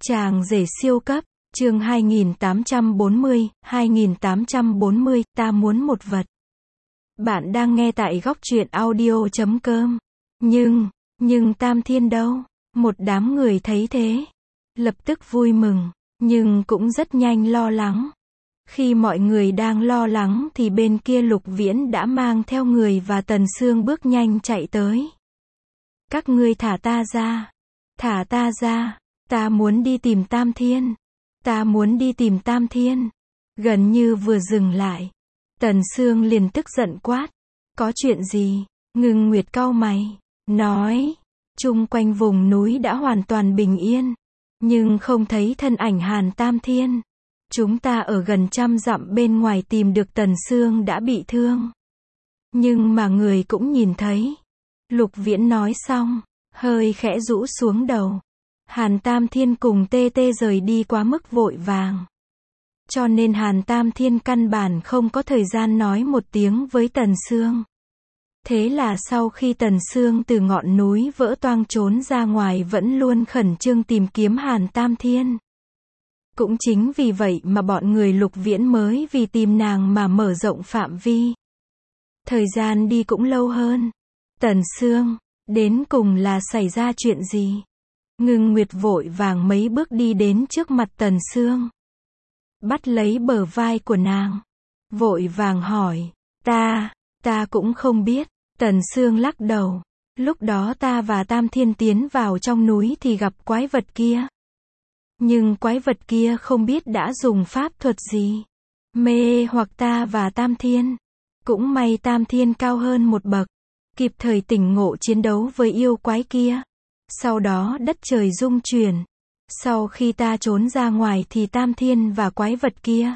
Chàng rể siêu cấp, chương 2840, ta muốn một vật. Bạn đang nghe tại góc truyện audio.com. Nhưng Tam Thiên đâu? Một đám người thấy thế, lập tức vui mừng, nhưng cũng rất nhanh lo lắng. Khi mọi người đang lo lắng thì bên kia Lục Viễn đã mang theo người và Tần Sương bước nhanh chạy tới. Các ngươi thả ta ra. Thả ta ra. Ta muốn đi tìm Tam Thiên. Ta muốn đi tìm Tam Thiên. Gần như vừa dừng lại, Tần Sương liền tức giận quát. Có chuyện gì? Ngưng Nguyệt cau mày, nói. Chung quanh vùng núi đã hoàn toàn bình yên, nhưng không thấy thân ảnh Hàn Tam Thiên. Chúng ta ở gần 100 dặm bên ngoài tìm được Tần Sương đã bị thương, nhưng mà người cũng nhìn thấy. Lục Viễn nói xong, hơi khẽ rũ xuống đầu. Hàn Tam Thiên cùng Tê Tê rời đi quá mức vội vàng, cho nên Hàn Tam Thiên căn bản không có thời gian nói một tiếng với Tần Sương. Thế là sau khi Tần Sương từ ngọn núi vỡ toang trốn ra ngoài vẫn luôn khẩn trương tìm kiếm Hàn Tam Thiên. Cũng chính vì vậy mà bọn người Lục Viễn mới vì tìm nàng mà mở rộng phạm vi. Thời gian đi cũng lâu hơn. Tần Sương, đến cùng là xảy ra chuyện gì? Ngưng Nguyệt vội vàng mấy bước đi đến trước mặt Tần Sương, bắt lấy bờ vai của nàng, vội vàng hỏi. Ta cũng không biết. Tần Sương lắc đầu. Lúc đó ta và Tam Thiên tiến vào trong núi thì gặp quái vật kia. Nhưng quái vật kia không biết đã dùng pháp thuật gì mê hoặc ta và Tam Thiên. Cũng may Tam Thiên cao hơn một bậc, kịp thời tỉnh ngộ chiến đấu với yêu quái kia. Sau đó đất trời rung chuyển. Sau khi ta trốn ra ngoài thì Tam Thiên và quái vật kia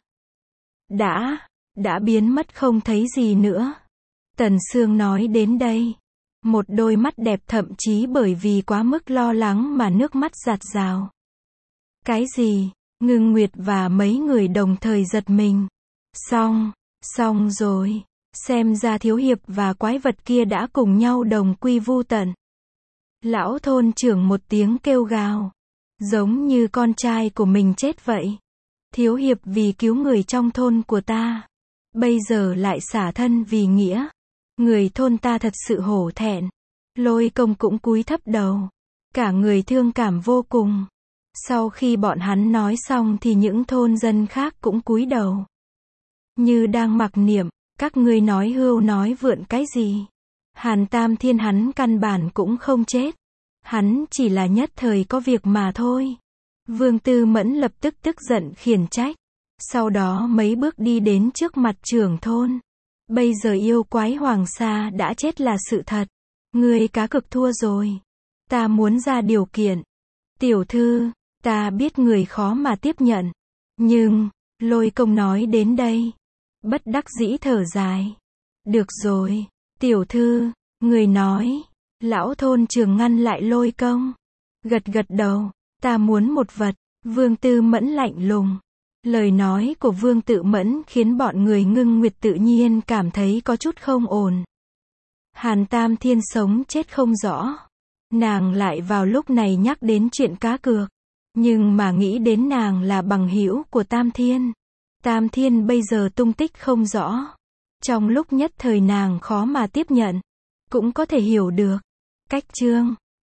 đã biến mất không thấy gì nữa. Tần Sương nói đến đây, một đôi mắt đẹp thậm chí bởi vì quá mức lo lắng mà nước mắt giạt rào. Cái gì? Ngưng Nguyệt và mấy người đồng thời giật mình. Xong rồi. Xem ra thiếu hiệp và quái vật kia đã cùng nhau đồng quy vu tận. Lão thôn trưởng một tiếng kêu gào, giống như con trai của mình chết vậy. Thiếu hiệp vì cứu người trong thôn của ta, bây giờ lại xả thân vì nghĩa. Người thôn ta thật sự hổ thẹn. Lôi Công cũng cúi thấp đầu, cả người thương cảm vô cùng. Sau khi bọn hắn nói xong thì những thôn dân khác cũng cúi đầu, như đang mặc niệm. Các ngươi nói hưu nói vượn cái gì? Hàn Tam Thiên hắn căn bản cũng không chết. Hắn chỉ là nhất thời có việc mà thôi. Vương Tư Mẫn lập tức tức giận khiển trách. Sau đó mấy bước đi đến trước mặt trưởng thôn. Bây giờ yêu quái Hoàng Sa đã chết là sự thật. Ngươi cá cực thua rồi. Ta muốn ra điều kiện. Tiểu thư, ta biết người khó mà tiếp nhận. Nhưng, Lôi Công nói đến đây, bất đắc dĩ thở dài. Được rồi, tiểu thư, người nói. Lão thôn trưởng ngăn lại Lôi Công. Gật đầu, ta muốn một vật. Vương Tư Mẫn lạnh lùng. Lời nói của Vương Tự Mẫn khiến bọn người Ngưng Nguyệt tự nhiên cảm thấy có chút không ổn. Hàn Tam Thiên sống chết không rõ. Nàng lại vào lúc này nhắc đến chuyện cá cược. Nhưng mà nghĩ đến nàng là bằng hữu của Tam Thiên. Tam Thiên bây giờ tung tích không rõ. Trong lúc nhất thời nàng khó mà tiếp nhận. Cũng có thể hiểu được. Cách chương